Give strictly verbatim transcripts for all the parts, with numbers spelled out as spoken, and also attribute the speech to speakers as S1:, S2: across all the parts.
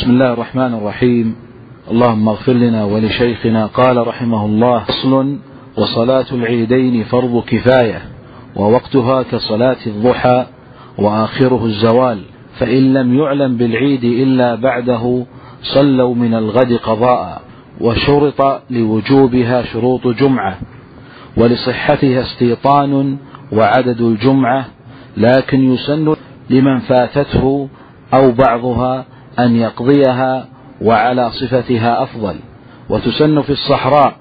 S1: بسم الله الرحمن الرحيم. اللهم اغفر لنا ولشيخنا. قال رحمه الله: فصل: وصلاة العيدين فرض كفاية، ووقتها كصلاة الضحى، وآخره الزوال، فإن لم يعلم بالعيد إلا بعده صلوا من الغد قضاء، وشرط لوجوبها شروط جمعة، ولصحتها استيطان وعدد الجمعة، لكن يسن لمن فاتته أو بعضها أن يقضيها، وعلى صفتها أفضل. وتسن في الصحراء،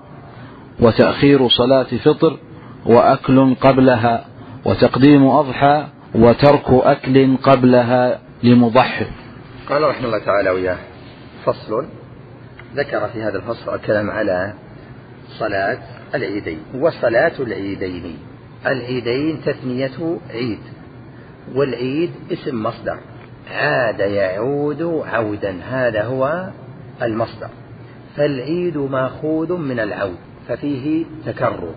S1: وتأخير صلاة فطر، وأكل قبلها، وتقديم أضحى، وترك أكل قبلها لمضحي.
S2: قال رحمه الله تعالى وياه: فصل. ذكر في هذا الفصل الكلام على صلاة العيدين. وصلاة العيدين، العيدين تثنيته عيد، والعيد اسم مصدر، عاد يعود عودا، هذا هو المصدر. فالعيد ماخوذ من العود، ففيه تكرر،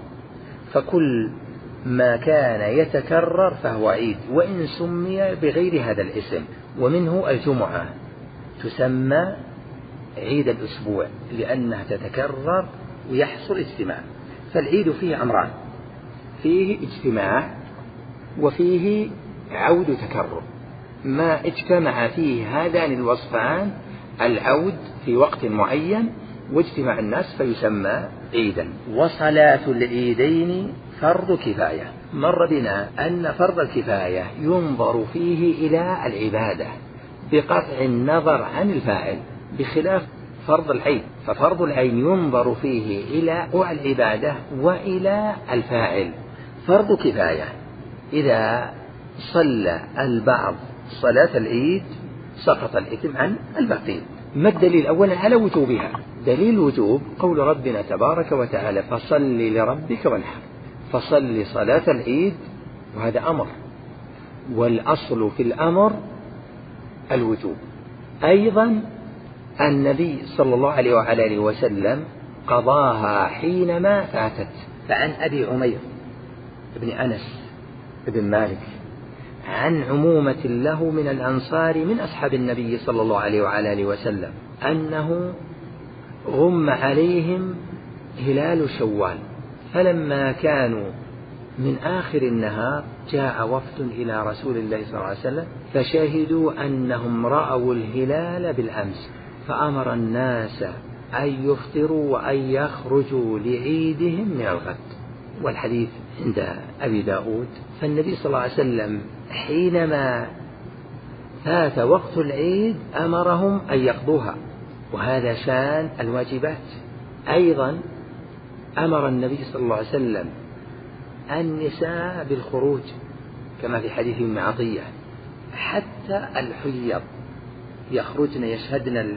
S2: فكل ما كان يتكرر فهو عيد، وإن سمي بغير هذا الاسم. ومنه الجمعة تسمى عيد الأسبوع لأنها تتكرر ويحصل اجتماع. فالعيد فيه أمران: فيه اجتماع وفيه عود تكرر. ما اجتمع فيه هذان الوصفان، العود في وقت معين واجتماع الناس، فيسمى عيدا. وصلاة العيدين فرض كفاية. مر بنا أن فرض الكفاية ينظر فيه إلى العبادة بقطع النظر عن الفاعل، بخلاف فرض العين، ففرض العين ينظر فيه إلى العبادة وإلى الفاعل. فرض كفاية: إذا صلى البعض صلاة العيد سقط الإثم عن الباقين. ما الدليل؟ أولا على وجوبها. دليل الوجوب قول ربنا تبارك وتعالى: فصل لربك وانحر. فصل صلاة العيد، وهذا أمر، والأصل في الأمر الوجوب. أيضا النبي صلى الله عليه وعلى آله وسلم قضاها حينما فاتت. فعن أبي عمير بن أنس بن مالك عن عمومة له من الأنصار من أصحاب النبي صلى الله عليه وعلى آله وسلم أنه غم عليهم هلال شوال، فلما كانوا من آخر النهار جاء وفد إلى رسول الله صلى الله عليه وسلم فشهدوا أنهم رأوا الهلال بالأمس، فأمر الناس أن يفطروا وأن يخرجوا لعيدهم من الغد. والحديث عند أبي داود. فالنبي صلى الله عليه وسلم حينما فات وقت العيد أمرهم أن يقضوها، وهذا شان الواجبات. أيضا أمر النبي صلى الله عليه وسلم النساء بالخروج كما في حديث ابن عطية، حتى الحيض يخرجن يشهدن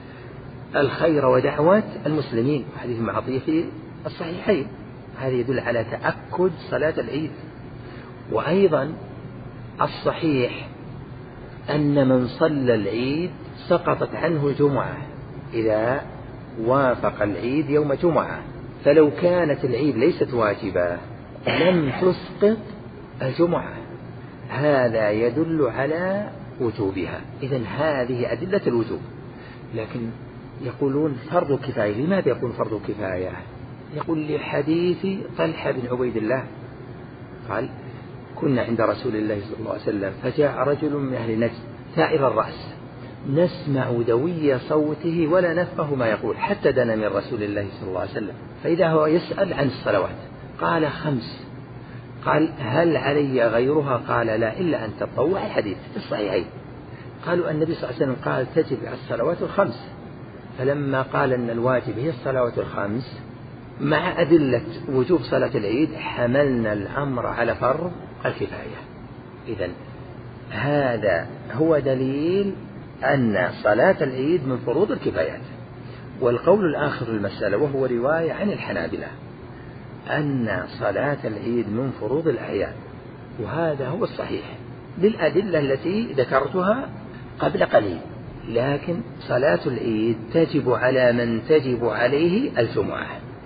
S2: الخير ودعوة المسلمين، حديث ابن عطية في الصحيحين. هذا يدل على تأكد صلاة العيد. وأيضا الصحيح أن من صلى العيد سقطت عنه الجمعة إذا وافق العيد يوم جمعة، فلو كانت العيد ليست واجبة لم تسقط الجمعة. هذا يدل على وجوبها. إذن هذه أدلة الوجوب. لكن يقولون فرض كفاية. لماذا يقول فرض كفاية؟ يقول لحديث طلحة بن عبيد الله قال: كنا عند رسول الله صلى الله عليه وسلم فجاء رجل من أهل نجد ثائر الرأس نسمع دوي صوته ولا نفقه ما يقول، حتى دنا من رسول الله صلى الله عليه وسلم، فإذا هو يسأل عن الصلوات قال: خمس. قال: هل علي غيرها؟ قال: لا، إلا أن تطوع. الحديث في الصحيحين. قالوا النبي صلى الله عليه وسلم قال: تجب الصلوات الخمس. فلما قال أن الواجب هي الصلوات الخمس مع أدلة وجوب صلاة العيد حملنا الأمر على فرض الكفاية. إذن هذا هو دليل أن صلاة العيد من فروض الكفايات. والقول الآخر في المسألة وهو رواية عن الحنابلة أن صلاة العيد من فروض الأعياد، وهذا هو الصحيح للأدلة التي ذكرتها قبل قليل. لكن صلاة العيد تجب على من تجب عليه الجمعة.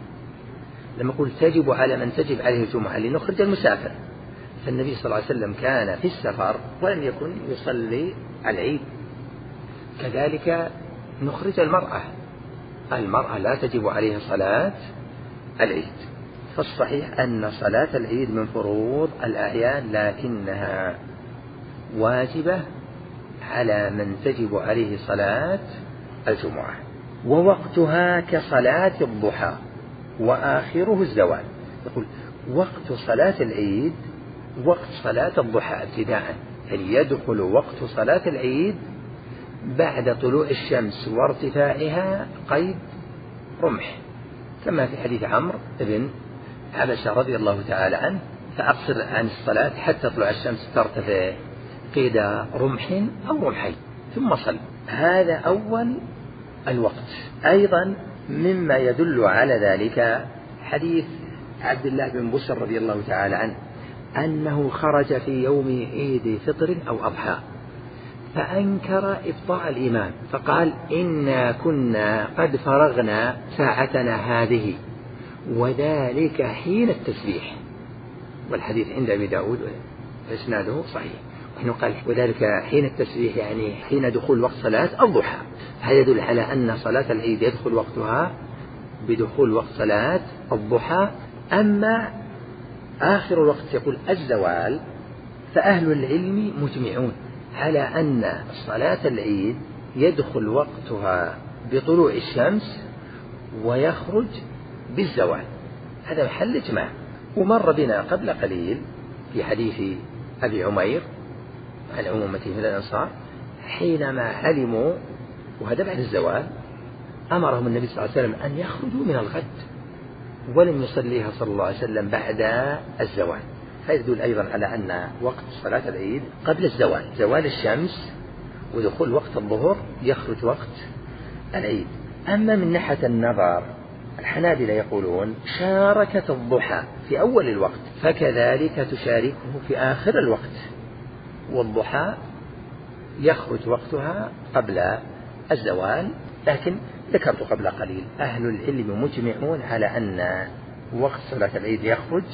S2: لما قلت تجب على من تجب عليه الجمعة لنخرج المسافر، فالنبي صلى الله عليه وسلم كان في السفر ولم يكن يصلي العيد. كذلك نخرج المرأة المرأة لا تجب عليها صلاة العيد. فالصحيح أن صلاة العيد من فروض الأعيان، لكنها واجبة على من تجب عليه صلاة الجمعة. ووقتها كصلاة الضحى وآخره الزوال. يقول وقت صلاة العيد وقت صلاة الضحى ابتداء، يعني يدخل وقت صلاة العيد بعد طلوع الشمس وارتفاعها قيد رمح، كما في حديث عمرو بن حبشة رضي الله تعالى عنه: فأقصر عن الصلاة حتى تطلع الشمس ترتفع قيد رمح أو رمحين ثم صل. هذا أول الوقت. أيضا مما يدل على ذلك حديث عبد الله بن بسر رضي الله تعالى عنه أنه خرج في يوم عيد فطر أو أضحى فأنكر إبطاء الإمام، فقال: إنا كنا قد فرغنا ساعتنا هذه، وذلك حين التسبيح. والحديث عند أبي داود إسناده صحيح. وحين قال وذلك حين التسبيح يعني حين دخول وقت صلاة الضحى، هذا يدل على أن صلاة العيد يدخل وقتها بدخول وقت صلاة الضحى. أما آخر الوقت يقول الزوال، فأهل العلم مجمعون على أن صلاة العيد يدخل وقتها بطلوع الشمس ويخرج بالزوال، هذا محل إجماع. ومر بنا قبل قليل في حديث أبي عمير عن عمومته من الأنصار حينما علموا، وهذا بعد الزوال، أمرهم النبي صلى الله عليه وسلم أن يخرجوا من الغد، ولم يصليها صلى الله عليه وسلم بعد الزوال. هذا يدل أيضا على أن وقت صلاة العيد قبل الزوال، زوال الشمس ودخول وقت الظهر يخرج وقت العيد. أما من ناحية النظر، الحنابلة يقولون شاركت الضحى في أول الوقت فكذلك تشاركه في آخر الوقت، والضحى يخرج وقتها قبل الزوال. لكن ذكرت قبل قليل أهل العلم مجمعون على أن وقت صلاة العيد يخرج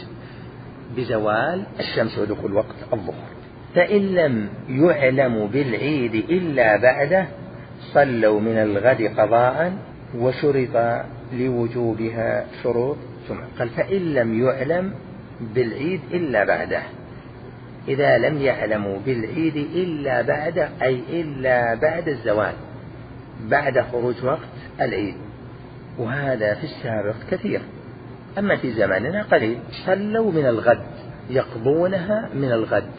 S2: بزوال الشمس ودخول وقت الظهر. فإن لم يعلم بالعيد إلا بعده صلوا من الغد قضاء وشرط لوجوبها شروط جمعة. قال فإن لم يعلم بالعيد إلا بعده، إذا لم يعلموا بالعيد إلا بعده أي إلا بعد الزوال، بعد خروج وقت العيد، وهذا في السابق كثير. أما في زماننا قليل. صلوا من الغد، يقضونها من الغد،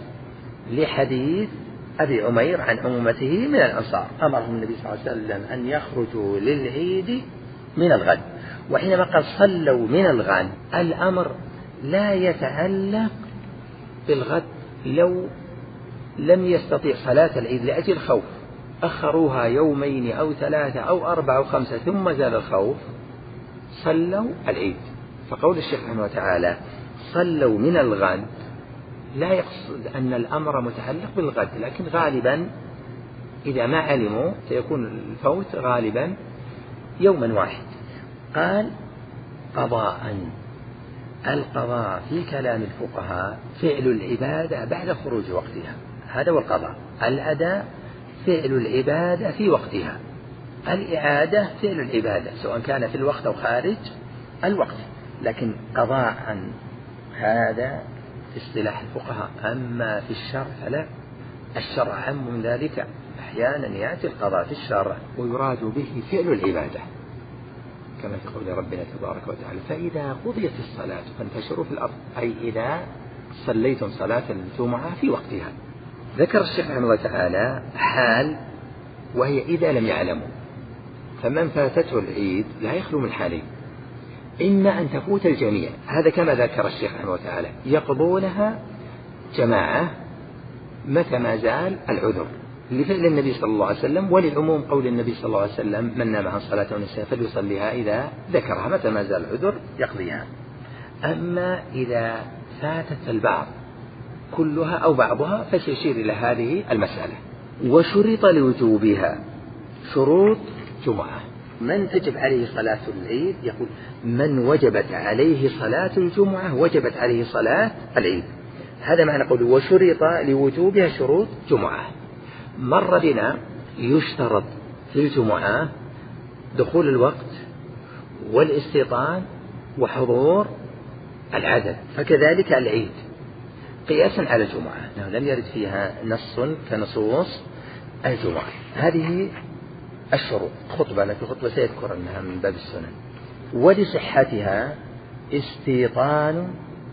S2: لحديث أبي عمير عن عمومته من الأنصار، أمرهم النبي صلى الله عليه وسلم أن يخرجوا للعيد من الغد. وحينما قال صلوا من الغد، الأمر لا يتعلق بالغد. لو لم يستطيع صلاة العيد لأجل خوف أخروها يومين أو ثلاثة أو أربعة أو خمسة ثم زال الخوف، صلوا العيد. فقول الشيخ رحمه وتعالى صلوا من الغد لا يقصد أن الأمر متعلق بالغد، لكن غالبا إذا ما علموا سيكون الفوت غالبا يوما واحد. قال قضاء. القضاء في كلام الفقهاء فعل العبادة بعد خروج وقتها، هذا هو القضاء. الأداء فعل العبادة في وقتها، الإعادة فعل العبادة سواء كان في الوقت أو خارج الوقت. لكن قضاء هذا في اصطلاح الفقهاء. أما في الشرع فلا، الشرع عام من ذلك. أحيانا يأتي القضاء في الشرع ويراد به فعل العبادة، كما في قول ربنا تبارك وتعالى فإذا قضيت الصلاة فانتشروا في الأرض، أي إذا صليتم صلاة الجمعة في وقتها. ذكر الشيخ رحمه الله تعالى حال وهي إذا لم يعلموا، فمن فاتته العيد لا يخلو من حالين: إما أن تفوت الجميع، هذا كما ذكر الشيخ رحمه الله تعالى يقضونها جماعة متى ما زال العذر، لفعل النبي صلى الله عليه وسلم، وللعموم قول النبي صلى الله عليه وسلم من نام عن صلاة ونسيها فليصليها إذا ذكرها، متى ما زال العذر يقضيها. أما إذا فاتت البعض كلها أو بعضها فسيشير إلى هذه المسألة. وشرط لوجوبها شروط جمعة. من تجب عليه صلاة العيد؟ يقول من وجبت عليه صلاة الجمعة وجبت عليه صلاة العيد، هذا معنى قوله وشرط لوجوبها شروط جمعة. مر بنا يشترط في الجمعة دخول الوقت والاستيطان وحضور العدد، فكذلك العيد قياسا على الجمعة أنه لم يرد فيها نص كنصوص الجمعة. هذه الشروط. خطبة لكن خطبة سيذكر أنها من باب السنن. ولصحتها استيطان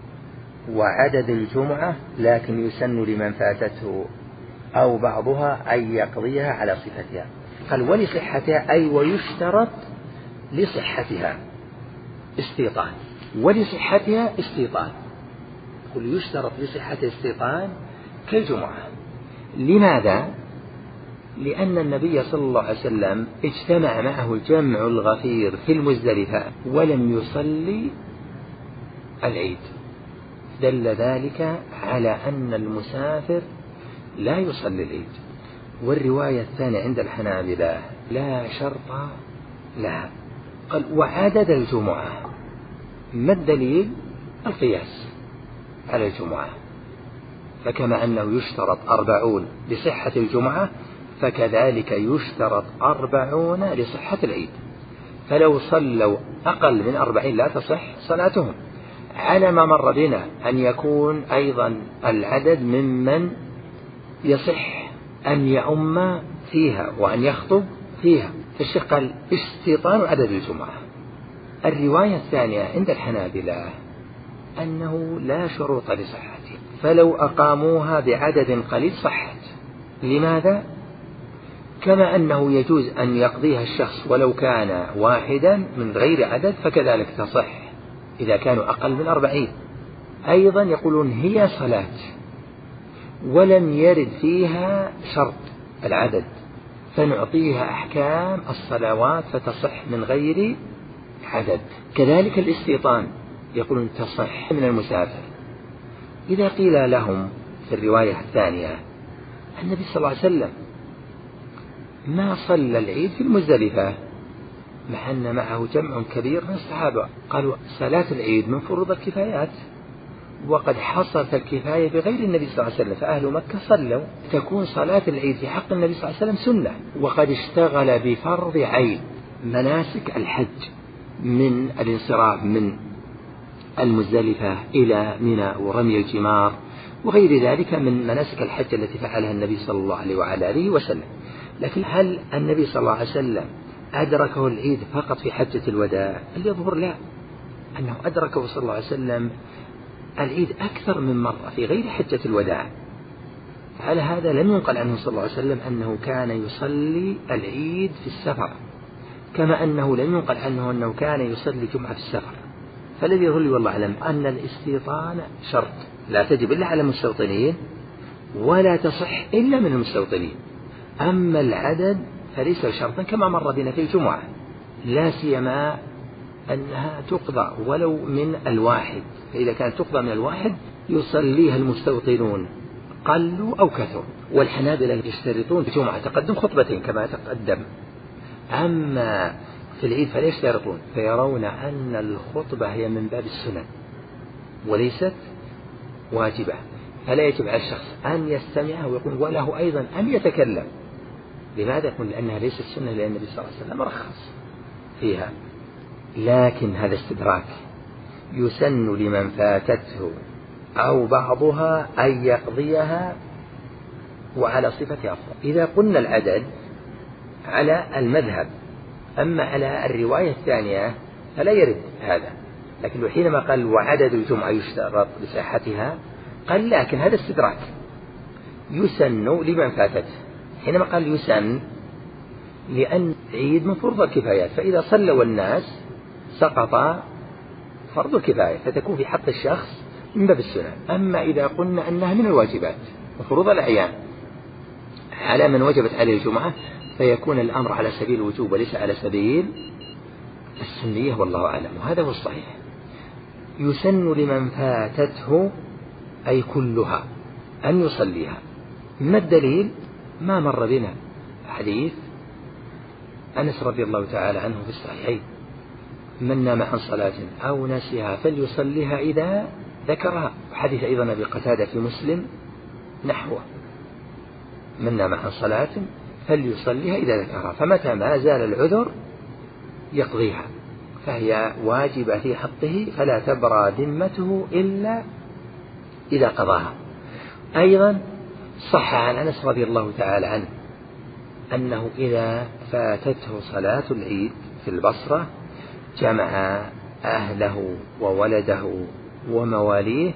S2: وعدد الجمعة، لكن يسن لمن فاتته أو بعضها أن يقضيها على صفتها. قال ولصحتها أي ويشترط لصحتها استيطان، ولصحتها استيطان، يقول يشترط لصحة استيطان كالجمعة. لماذا؟ لأن النبي صلى الله عليه وسلم اجتمع معه الجمع الغفير في المزدلفة ولم يصلي العيد، دل ذلك على أن المسافر لا يصلي العيد. والرواية الثانية عند الحنابلة لا شرط لها. قال وعدد الجمعة، ما الدليل؟ القياس على الجمعة، فكما أنه يشترط أربعون لصحة الجمعة فكذلك يشترط أربعون لصحة العيد، فلو صلوا أقل من أربعين لا تصح صلاتهم. على ما مر بنا أن يكون أيضا العدد ممن يصح أن يؤم فيها وأن يخطب فيها، فالشيخ قال استيطان عدد الجمعة. الرواية الثانية عند الحنابلة أنه لا شروط لصحته، فلو أقاموها بعدد قليل صحت. لماذا؟ كما أنه يجوز أن يقضيها الشخص ولو كان واحدا من غير عدد فكذلك تصح إذا كانوا أقل من أربعين. أيضا يقولون هي صلاة ولم يرد فيها شرط العدد، فنعطيها أحكام الصلوات فتصح من غير عدد. كذلك الاستيطان يقولون تصح من المسافر. إذا قيل لهم في الرواية الثانية النبي صلى الله عليه وسلم ما صلى العيد في المزدلفة مع أن معه جمع كبير من الصحابة، قالوا صلاة العيد من فروض الكفايات، وقد حصلت الكفاية بغير النبي صلى الله عليه وسلم، فأهل مكة صلوا، تكون صلاة العيد في حق النبي صلى الله عليه وسلم سنة. وقد اشتغل بفرض عين مناسك الحج من الانصراف من المزدلفة إلى منى ورمي الجمار وغير ذلك من مناسك الحج التي فعلها النبي صلى الله عليه وعلى آله وسلم. لكن هل النبي صلى الله عليه وسلم أدركه العيد فقط في حجة الوداع؟ اللي يظهر لا، أنه أدركه صلى الله عليه وسلم العيد أكثر من مرة في غير حجة الوداع. على هذا لم ينقل عنه صلى الله عليه وسلم أنه كان يصلي العيد في السفر، كما أنه لم ينقل عنه أنه كان يصلي جمعة في السفر. فالذي يظل والله أعلم أن الاستيطان شرط لا تجب إلا على المستوطنين ولا تصح إلا من المستوطنين. أما العدد فليس شرطا كما مر بنا في الجمعة، لا سيما أنها تقضى ولو من الواحد، فإذا كانت تقضى من الواحد يصليها المستوطنون قلوا أو كثروا. والحنابلة يشترطون في الجمعة تقدم خطبتين كما تقدم، أما في العيد فلا يشترطون، فيرون أن الخطبة هي من باب السنن وليست واجبة، فلا يجب على الشخص أن يستمعها ويقول وله أيضا أن يتكلم. لماذا؟ يقول لأنها ليست سنة، لأن النبي صلى الله عليه وسلم رخص فيها. لكن هذا استدراك، يسن لمن فاتته أو بعضها أن يقضيها وعلى صفة أفضل. إذا قلنا العدد على المذهب، أما على الرواية الثانية فلا يرد هذا. لكن حينما قال وعدد الجمعة يشترط لصحتها قال لكن هذا استدراك، يسن لمن فاتته. حينما قال يسن لأن عيد من فرض الكفايات، فإذا صلوا الناس سقط فرض الكفاية فتكون في حق الشخص من باب السنة. أما إذا قلنا أنها من الواجبات وفروض الأعيان على من وجبت عليه الجمعة فيكون الأمر على سبيل الوجوب وليس على سبيل السنية، والله أعلم. وهذا هو الصحيح. يسن لمن فاتته أي كلها أن يصليها. ما الدليل؟ ما مر بنا حديث أنس رضي الله تعالى عنه في الصحيحين من نام عن صلاة أو نسيها فليصليها إذا ذكرها. وحديث أيضا أبي قتادة في مسلم نحوه من نام عن صلاة فليصليها إذا ذكرها. فمتى ما زال العذر يقضيها، فهي واجبة في حقه فلا تبرى ذمته إلا إذا قضاها. أيضا صح عن أنس رضي الله تعالى عنه أنه إذا فاتته صلاة العيد في البصرة جمع أهله وولده ومواليه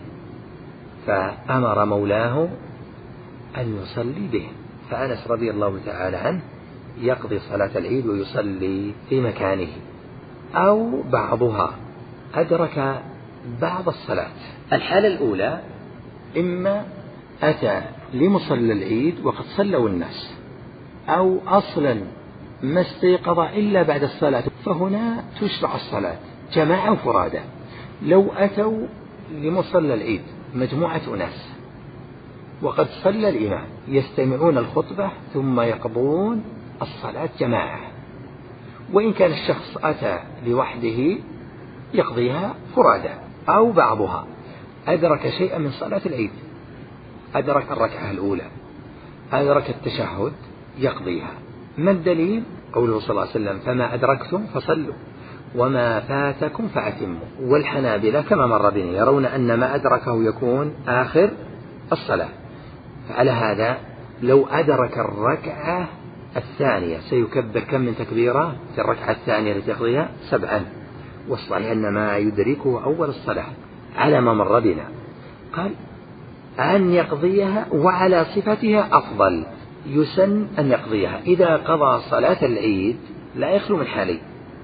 S2: فأمر مولاه أن يصلي به، فأنس رضي الله تعالى عنه يقضي صلاة العيد ويصلي في مكانه، أو بعضها أدرك بعض الصلاة. الحالة الأولى إما أتى لمصلى العيد وقد صلوا الناس، أو أصلا ما استيقظ إلا بعد الصلاة، فهنا تشرع الصلاة جماعة فرادى. لو أتوا لمصلى العيد مجموعة أناس وقد صلى الإمام يستمعون الخطبة ثم يقضون الصلاة جماعة، وإن كان الشخص أتى لوحده يقضيها فرادى. أو بعضها أدرك شيئا من صلاة العيد، أدرك الركعة الأولى، أدرك التشهد، يقضيها. ما الدليل؟ قوله صلى الله عليه وسلم: فما أدركتم فصلوا وما فاتكم فأتموا. والحنابلة كما مر بنا يرون أن ما أدركه يكون آخر الصلاة، فعلى هذا لو أدرك الركعة الثانية سيكبر كم من تكبيرة في الركعة الثانية التي يقضيها؟ سبعا، والصحيح أن ما يدركه أول الصلاة على ما مر بنا. قال أن يقضيها وعلى صفتها أفضل، يسن أن يقضيها. إذا قضى صلاة العيد لا يخلو من حالين: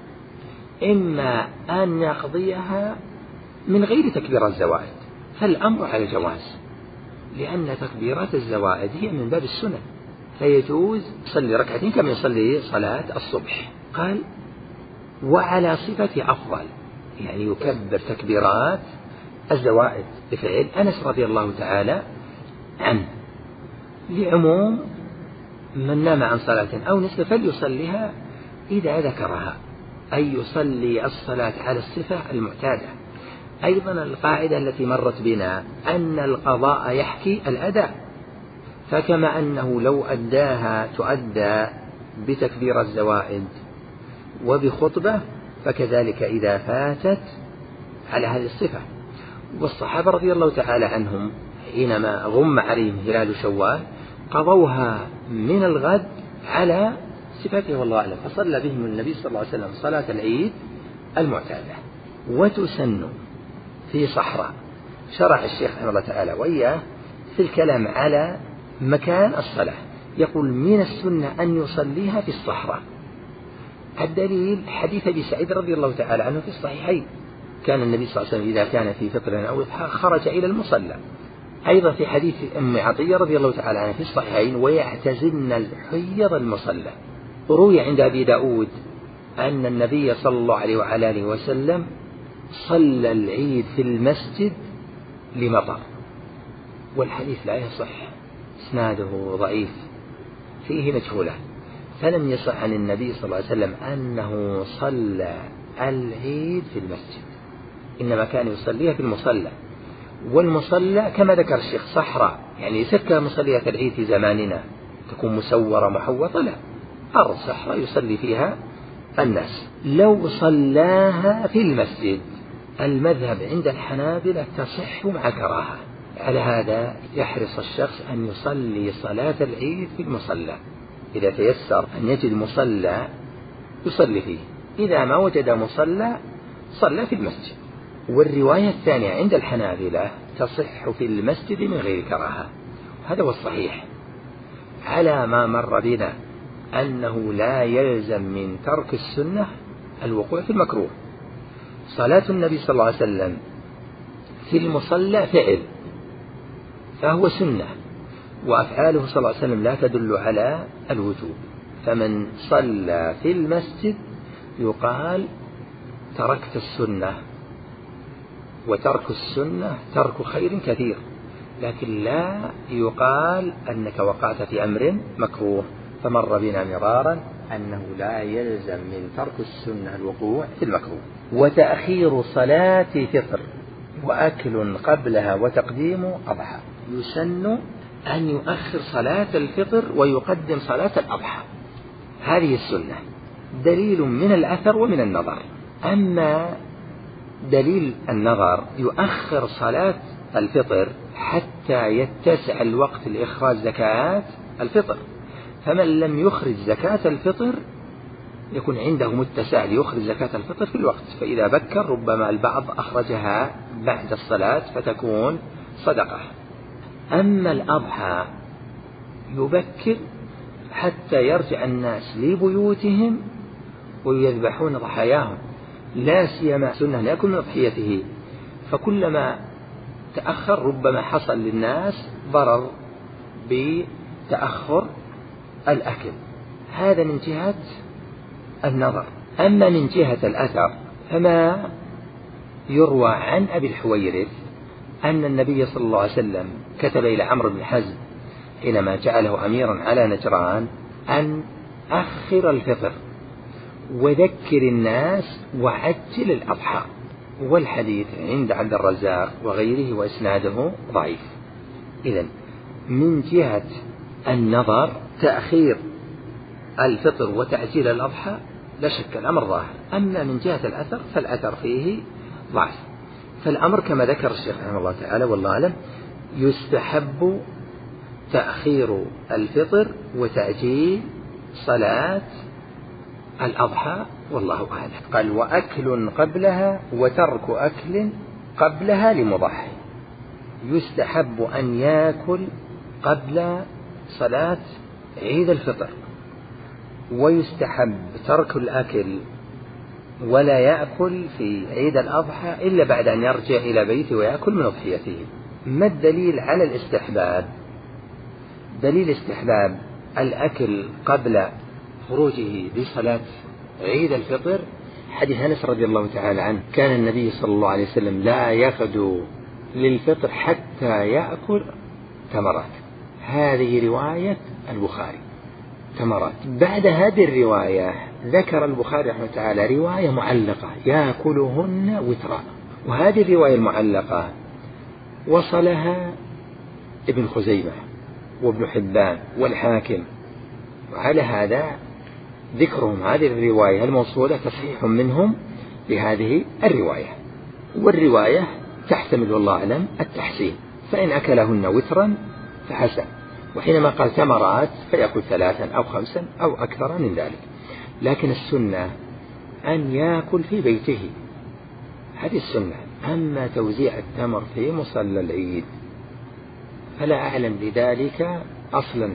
S2: إما أن يقضيها من غير تكبير الزوائد، فالأمر على الجواز، لأن تكبيرات الزوائد هي من باب السنة، فيجوز يصلي ركعتين كما يصلي صلاة الصبح. قال وعلى صفة أفضل، يعني يكبر تكبيرات الزوائد بفعل أنس رضي الله تعالى عنه، لعموم من نام عن صلاة أو نسي فليصليها إذا ذكرها، أي يصلي الصلاة على الصفة المعتادة. أيضا القاعدة التي مرت بنا أن القضاء يحكي الأداء، فكما أنه لو أداها تؤدى بتكبير الزوائد وبخطبة، فكذلك إذا فاتت على هذه الصفة. والصحابة رضي الله تعالى عنهم حينما غم عليهم هلال شوال قضوها من الغد على صفته والله أعلم، فصلى بهم النبي صلى الله عليه وسلم صلاة العيد المعتادة. وتسن في صحراء، شرع الشيخ رحمه الله تعالى وإياه في الكلام على مكان الصلاة، يقول من السنة أن يصليها في الصحراء. الدليل حديث أبي سعيد رضي الله تعالى عنه في الصحيحين، كان النبي صلى الله عليه وسلم إذا كان في فطر أو إضحى خرج إلى المصلى. أيضا في حديث أم عطية رضي الله تعالى عنها في الصحيحين: ويعتزلن الحيض المصلى. روي عند أبي داود أن النبي صلى الله عليه وعلى آله وسلم صلى العيد في المسجد لمطر، والحديث لا يصح، إسناده ضعيف فيه مجهولة، فلم يصح عن النبي صلى الله عليه وسلم أنه صلى العيد في المسجد، إنما كان يصليها في المصلى. والمصلى كما ذكر الشيخ صحراء، يعني سكة مصلية العيد في زماننا تكون مسورة محوطة، لا، أرض صحراء يصلي فيها الناس. لو صلاها في المسجد المذهب عند الحنابلة تصح مع كراهة، على هذا يحرص الشخص أن يصلي صلاة العيد في المصلى، إذا تيسر أن يجد مصلى يصلي فيه، إذا ما وجد مصلى صلى في المسجد. والرواية الثانية عند الحنابلة تصح في المسجد من غير كراهة، هذا هو الصحيح، على ما مر بنا أنه لا يلزم من ترك السنة الوقوع في المكروه. صلاة النبي صلى الله عليه وسلم في المصلى فعل فهو سنة، وأفعاله صلى الله عليه وسلم لا تدل على الوجوب، فمن صلى في المسجد يقال تركت السنة، وترك السنة ترك خير كثير، لكن لا يقال أنك وقعت في أمر مكروه. فمر بنا مرارا أنه لا يلزم من ترك السنة الوقوع في المكروه. وتأخير صلاة فطر وأكل قبلها وتقديم أضحى، يسن أن يؤخر صلاة الفطر ويقدم صلاة الأضحى، هذه السنة. دليل من الأثر ومن النظر. أما دليل النظر يؤخر صلاة الفطر حتى يتسع الوقت لإخراج زكاة الفطر، فمن لم يخرج زكاة الفطر يكون عنده متسع ليخرج زكاة الفطر في الوقت، فإذا بكر ربما البعض أخرجها بعد الصلاة فتكون صدقة. أما الأضحى يبكر حتى يرجع الناس لبيوتهم ويذبحون ضحاياهم، لا سيما سنة لا يكون من أضحيته، فكلما تأخر ربما حصل للناس ضرر بتأخر الأكل. هذا من جهة النظر. أما من جهة الأثر فما يروى عن أبي الحويرث أن النبي صلى الله عليه وسلم كتب إلى عمرو بن حزم حينما جعله أميرا على نجران أن أخر الفطر وذكر الناس وعجل الأضحى، والحديث عند عبد الرزاق وغيره وإسناده ضعيف. إذن من جهة النظر تأخير الفطر وتعجيل الأضحى لا شك الأمر ظاهر. أما من جهة الأثر فالأثر فيه ضعف، فالأمر كما ذكر الشيخ رحمه الله تعالى والله أعلم يستحب تأخير الفطر وتعجيل صلاة الأضحى والله أعلم. قال وأكل قبلها وترك أكل قبلها لمضحي. يستحب أن يأكل قبل صلاة عيد الفطر، ويستحب ترك الأكل ولا يأكل في عيد الأضحى إلا بعد أن يرجع إلى بيته ويأكل من أضحيته. ما الدليل على الاستحباب؟ دليل استحباب الأكل قبل خروجه لصلاة عيد الفطر حديث أنس رضي الله تعالى عنه كان النبي صلى الله عليه وسلم لا يغدو للفطر حتى يأكل تمرات. هذه رواية البخاري تمرات. بعد هذه الرواية ذكر البخاري رحمه تعالى رواية معلقة يأكلهن وترا، وهذه الرواية المعلقة وصلها ابن خزيمة وابن حبان والحاكم، وعلى هذا ذكرهم هذه الرواية الموصولة تصحيح منهم لهذه الرواية، والرواية تحتمل والله أعلم التحسين، فإن أكلهن وترا فحسن، وحينما قال تمرات فيأكل ثلاثا أو خمسا أو أكثر من ذلك. لكن السنة أن يأكل في بيته، هذه السنة. أما توزيع التمر في مصلى العيد فلا أعلم بذلك أصلا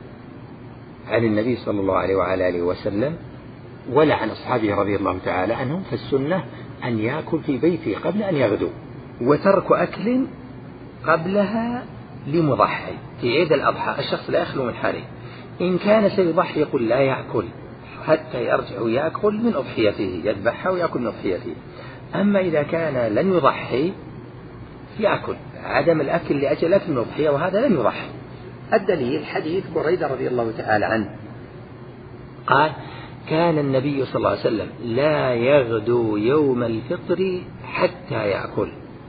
S2: عن النبي صلى الله عليه وعلى آله وسلم ولا عن أصحابه رضي الله تعالى عنهم، فالسنة أن يأكل في بيته قبل أن يغدو. وترك أكل قبلها لمضحي. في عيد الأضحى الشخص لا يخلو من حاله، إن كان سيضحي يقول لا يأكل حتى يرجع ويأكل من أضحيته، يذبحها ويأكل من أضحيته. أما إذا كان لن يضحي يأكل، عدم الأكل لأجل أكل من أضحية، وهذا لن يضحي. الدليل حديث بريدة رضي الله تعالى عنه قال كان النبي صلى الله عليه وسلم لا يغدو يوم الفطر حتى يأكل،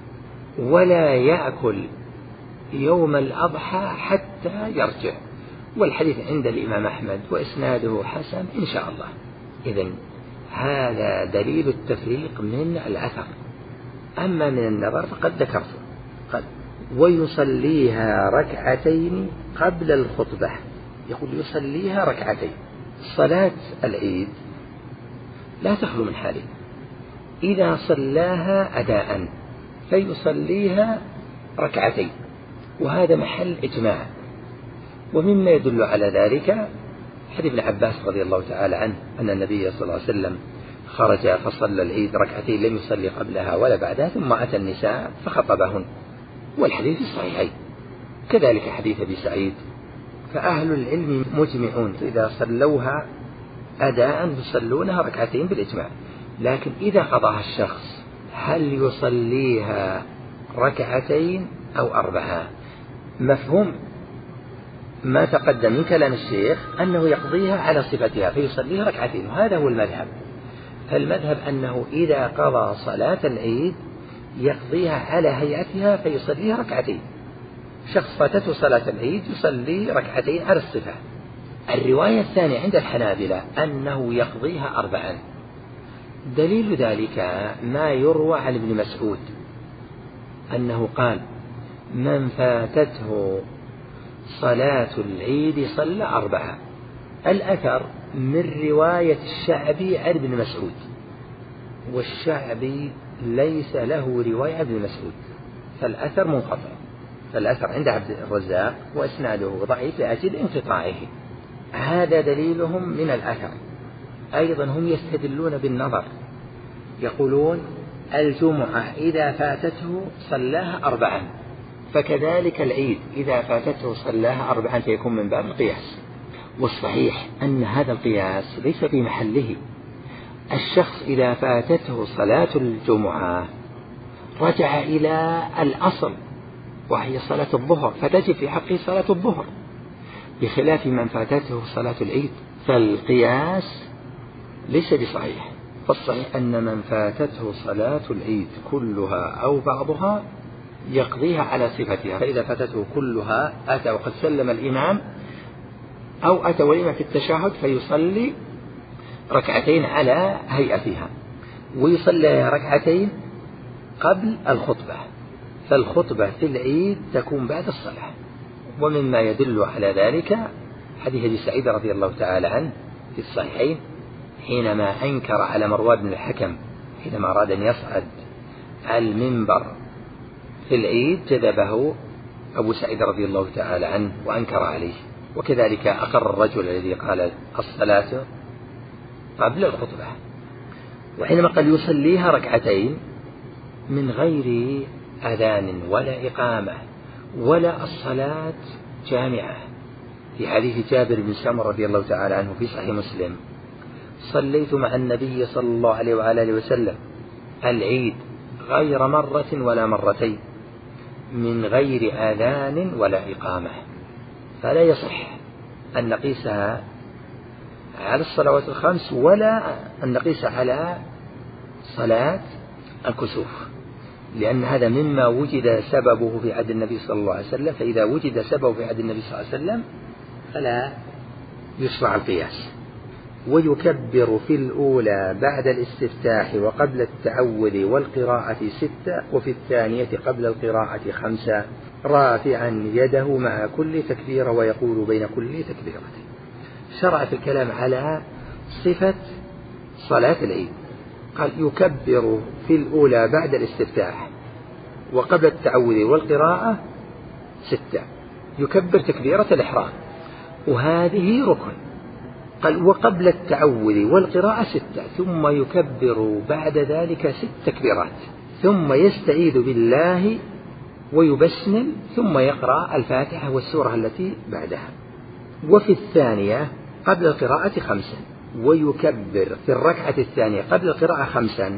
S2: ولا يأكل يوم الأضحى حتى يرجع، والحديث عند الإمام أحمد وإسناده حسن إن شاء الله. إذن هذا دليل التفريق من الأثر. أما من النظر فقد ذكرته. قد ويصليها ركعتين قبل الخطبة، يقول يصليها ركعتين. صلاة العيد لا تخلو من حالين، إذا صلاها أداء فيصليها ركعتين، وهذا محل إجماع. ومما يدل على ذلك حديث ابن عباس رضي الله تعالى عنه أن النبي صلى الله عليه وسلم خرج فصلى العيد ركعتين لم يصلي قبلها ولا بعدها، ثم أتى النساء فخطبهن، والحديث في الصحيحين. كذلك حديث أبي سعيد. فأهل العلم مجمعون إذا صلوها أداء يصلونها ركعتين بالإجماع، لكن إذا قضاها الشخص هل يصليها ركعتين أو أربعة؟ مفهوم ما تقدم من كلام الشيخ أنه يقضيها على صفتها فيصليها ركعتين، وهذا هو المذهب. فالمذهب أنه إذا قضى صلاة العيد يقضيها على هيئتها فيصليها ركعتين. شخص فاتته صلاة العيد يصلي ركعتين على الصفة، الرواية الثانية عند الحنابلة أنه يقضيها أربعا. دليل ذلك ما يروى عن ابن مسعود أنه قال: من فاتته صلاة العيد صلى أربعة. الأثر من رواية الشعبي عن ابن مسعود، والشعبي ليس له رواية عن ابن مسعود، فالأثر منقطع. فالأثر عند عبد الرزاق وإسناده ضعيف لأجل انقطاعه. هذا دليلهم من الأثر. أيضا هم يستدلون بالنظر، يقولون الجمعة إذا فاتته صلاها أربعا، فكذلك العيد إذا فاتته صلاها أربعا، فيكون من باب القياس. والصحيح أن هذا القياس ليس في محله. الشخص إذا فاتته صلاة الجمعة رجع إلى الأصل وهي صلاة الظهر، فتجب في حقه صلاة الظهر، بخلاف من فاتته صلاة العيد. فالقياس ليس بصحيح. فالصحيح أن من فاتته صلاة العيد كلها أو بعضها يقضيها على صفتها، فإذا فاتته كلها أتى وقد سلم الإمام، أو أتى والإمام في التشهد فيصلي ركعتين على هيئتها، ويصلي ركعتين قبل الخطبة، فالخطبة في العيد تكون بعد الصلاة. ومما يدل على ذلك حديث أبي سعيد رضي الله تعالى عنه في الصحيحين، حينما أنكر على مروان بن الحكم حينما أراد أن يصعد على المنبر في العيد، جذبه أبو سعيد رضي الله تعالى عنه وأنكر عليه. وكذلك أقر الرجل الذي قال الصلاة قبل الخطبة، وحينما قال يصليها ركعتين من غير أذان ولا إقامة ولا الصلاة جامعة. في حديث جابر بن سمرة رضي الله تعالى عنه في صحيح مسلم: صليت مع النبي صلى الله عليه وآله وسلم العيد غير مرة ولا مرتين من غير آذان ولا إقامة. فلا يصح أن نقيسها على الصلوات الخمس ولا أن نقيسها على صلاة الكسوف، لأن هذا مما وجد سببه في عهد النبي صلى الله عليه وسلم، فإذا وجد سببه في عهد النبي صلى الله عليه وسلم فلا يشرع القياس. ويكبر في الأولى بعد الاستفتاح وقبل التعوذ والقراءة ستة، وفي الثانية قبل القراءة خمسة، رافعا يده مع كل تكبيرة ويقول بين كل تكبيرتين. شرع في الكلام على صفة صلاة العيد، قال يكبر في الأولى بعد الاستفتاح وقبل التعوذ والقراءة ستة، يكبر تكبيرة الإحرام، وهذه ركن. قال وقبل التعوذ والقراءة ستة، ثم يكبر بعد ذلك ست تكبيرات، ثم يستعيذ بالله ويبسمل، ثم يقرأ الفاتحة والسورة التي بعدها. وفي الثانية قبل القراءة خمسا، ويكبر في الركعة الثانية قبل القراءة خمسا،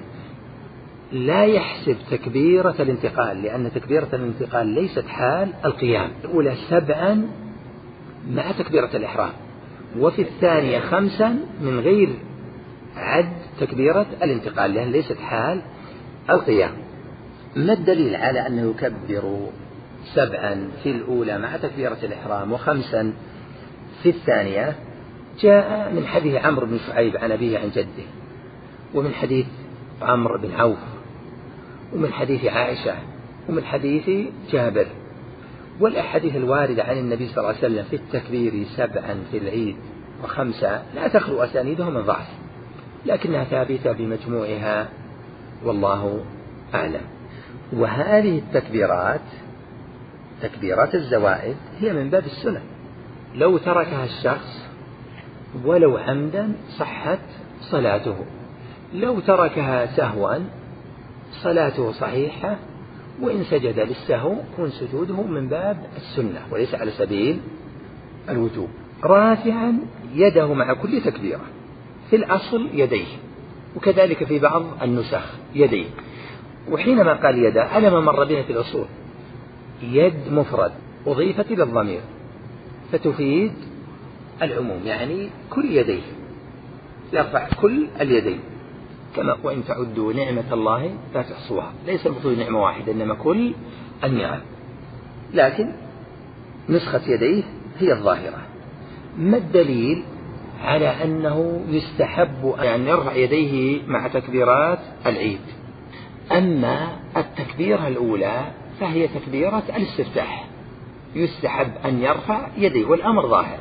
S2: لا يحسب تكبيرة الانتقال، لأن تكبيرة الانتقال ليست حال القيام. الأولى سبعا مع تكبيرة الإحرام، وفي الثانية خمسا من غير عد تكبيرة الانتقال، لأن ليست حال القيام. ما الدليل على أنه يكبر سبعا في الأولى مع تكبيرة الإحرام وخمسا في الثانية؟ جاء من حديث عمرو بن شعيب عن أبيه عن جده، ومن حديث عمرو بن عوف، ومن حديث عائشة، ومن حديث جابر. والأحاديث الواردة عن النبي صلى الله عليه وسلم في التكبير سبعا في العيد وخمسة لا تخلو أسانيدها من ضعف، لكنها ثابتة بمجموعها والله أعلم. وهذه التكبيرات تكبيرات الزوائد هي من باب السنة، لو تركها الشخص ولو عمدا صحت صلاته، لو تركها سهوا صلاته صحيحة، وإن سجد للسهو يكون سجوده من باب السنة وليس على سبيل الوجوب. رافعا يده مع كل تكبيرة، في الأصل يديه، وكذلك في بعض النسخ يديه. وحينما قال يدا على ما مر بها في الأصول، يد مفرد أضيفت إلى الضمير فتفيد العموم، يعني كل يديه، يرفع كل اليدين، كما وإن تعدوا نعمة الله لا تحصوها، ليس المقصود نعمة واحدة إنما كل النعم، لكن نسخة يديه هي الظاهرة. ما الدليل على أنه يستحب أن يرفع يديه مع تكبيرات العيد؟ أما التكبيرة الأولى فهي تكبيرة الاستفتاح، يستحب أن يرفع يديه والأمر ظاهر.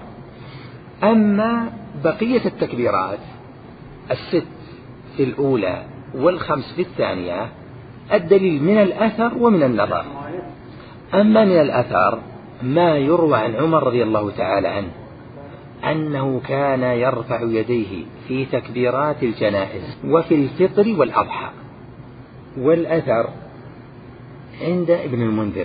S2: أما بقية التكبيرات الست في الأولى والخمس في الثانية الدليل من الأثر ومن النظر. أما من الأثر ما يروى عن عمر رضي الله تعالى عنه أنه كان يرفع يديه في تكبيرات الجنائز وفي الفطر والأضحى، والأثر عند ابن المنذر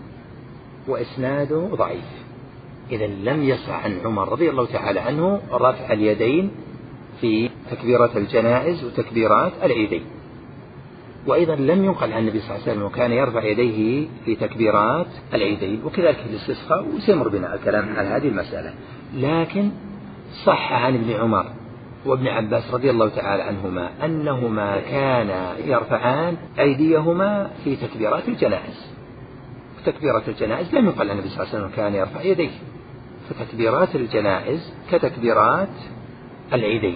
S2: وإسناده ضعيف، إذا لم يصح عن عمر رضي الله تعالى عنه رفع اليدين في تكبيرات الجنائز وتكبيرات العيدين. وأيضا لم ينقل عن النبي صلى الله عليه وسلم وكان يرفع يديه في تكبيرات العيدين، وكذلك في الاستسقاء، وسيمر بنا الكلام عن هذه المسألة. لكن صح عن ابن عمر وابن عباس رضي الله تعالى عنهما أنهما كانا يرفعان أيديهما في تكبيرات الجنائز. تكبيرات الجنائز لم يقل عن النبي صلى الله عليه وسلم كان يرفع يديه، فتكبيرات الجنائز كتكبيرات العيدين.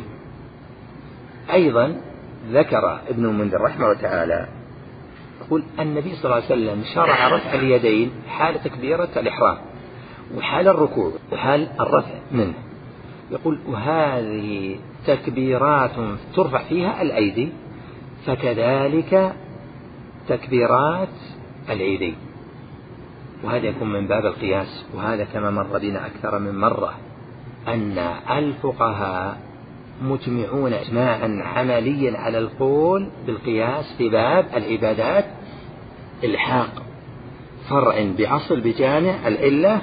S2: أيضا ذكر ابن المنذر رحمه الله تعالى يقول النبي صلى الله عليه وسلم شرع رفع اليدين حال تكبيرة الإحرام وحال الركوع وحال الرفع منه. يقول وهذه تكبيرات ترفع فيها الأيدي، فكذلك تكبيرات العيدين. وهذا يكون من باب القياس، وهذا كما مر بنا أكثر من مرة أن الفقهاء مجمعون إجماعا عمليا على القول بالقياس في باب العبادات الحاق فرع بعصل بجامع العلة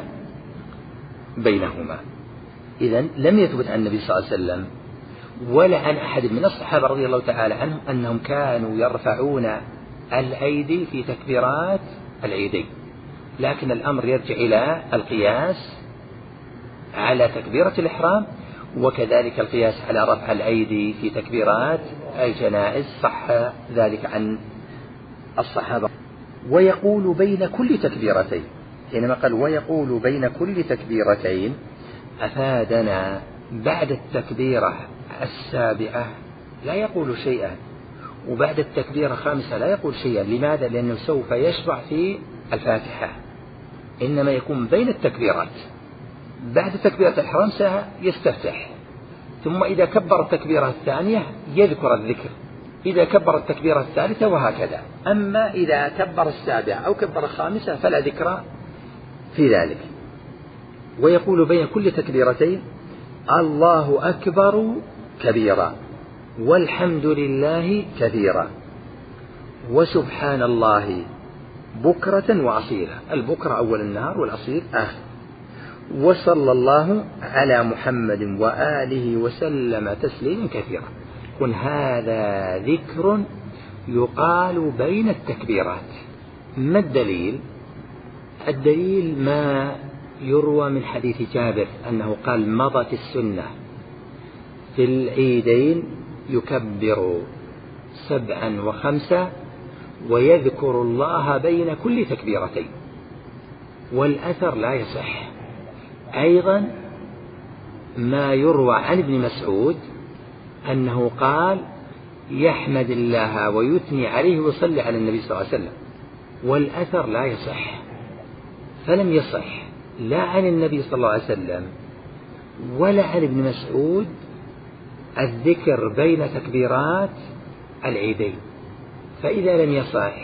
S2: بينهما. إذن لم يثبت عن النبي صلى الله عليه وسلم ولا عن أحد من الصحابة رضي الله تعالى عنهم أنهم كانوا يرفعون الأيدي في تكبيرات العيدين، لكن الأمر يرجع إلى القياس على تكبيرة الإحرام، وكذلك القياس على رفع الأيدي في تكبيرات الجنائز، صح ذلك عن الصحابة. ويقول بين كل تكبيرتين، حينما قال ويقول بين كل تكبيرتين أفادنا بعد التكبيرة السابعة لا يقول شيئا، وبعد التكبيرة الخامسة لا يقول شيئا. لماذا؟ لأنه سوف يشرع في الفاتحة، إنما يكون بين التكبيرات. بعد تكبيرة الإحرام سيستفتح، ثم إذا كبر التكبيرة الثانية يذكر الذكر، إذا كبر التكبيرة الثالثة، وهكذا. أما إذا كبر السابعة أو كبر الخامسة فلا ذكر في ذلك. ويقول بين كل تكبيرتين الله أكبر كبيرا والحمد لله كثيرا وسبحان الله بكرة وأصيلا. البكرة أول النهار والأصيل آخر. وصلى الله على محمد وآله وسلم تسليما كثيرا. قل هذا ذكر يقال بين التكبيرات. ما الدليل؟ الدليل ما يروى من حديث جابر أنه قال مضت السنة في العيدين يكبر سبعا وخمسة ويذكر الله بين كل تكبيرتين، والأثر لا يصح. أيضا ما يروى عن ابن مسعود أنه قال يحمد الله ويثني عليه ويصلي على النبي صلى الله عليه وسلم، والأثر لا يصح. فلم يصح لا عن النبي صلى الله عليه وسلم ولا عن ابن مسعود الذكر بين تكبيرات العيدين. فإذا لم يصح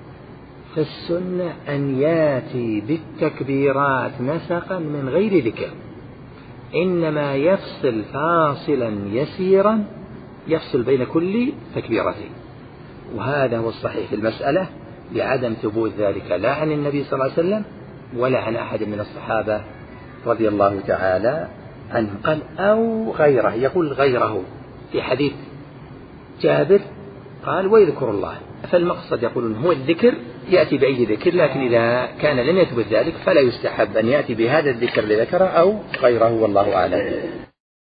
S2: فالسنة أن ياتي بالتكبيرات نسقا من غير ذكر، إنما يفصل فاصلا يسيرا يفصل بين كل تكبيرتين. وهذا هو الصحيح في المسألة لعدم ثبوت ذلك لا عن النبي صلى الله عليه وسلم ولا عن أحد من الصحابة رضي الله تعالى عنه. قال أو غيره، يقول غيره في حديث جابر قال ويذكر الله. فالمقصد يقولون هو الذكر يأتي بأي ذكر، لكن إذا كان لم يثبت ذلك فلا يستحب أن يأتي بهذا الذكر لذكره أو غيره، والله أعلم.